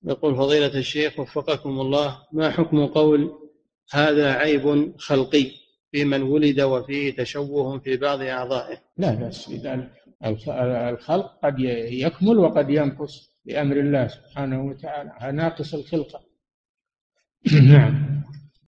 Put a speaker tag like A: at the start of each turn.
A: يقول فضيلة الشيخ وفقكم الله، ما حكم قول هذا عيب خلقي في من ولد وفيه تشوه في بعض أعضائه؟
B: لا بأس بذلك. الخلق قد يكمل وقد ينقص بأمر الله سبحانه وتعالى، ناقص الخلقة. نعم.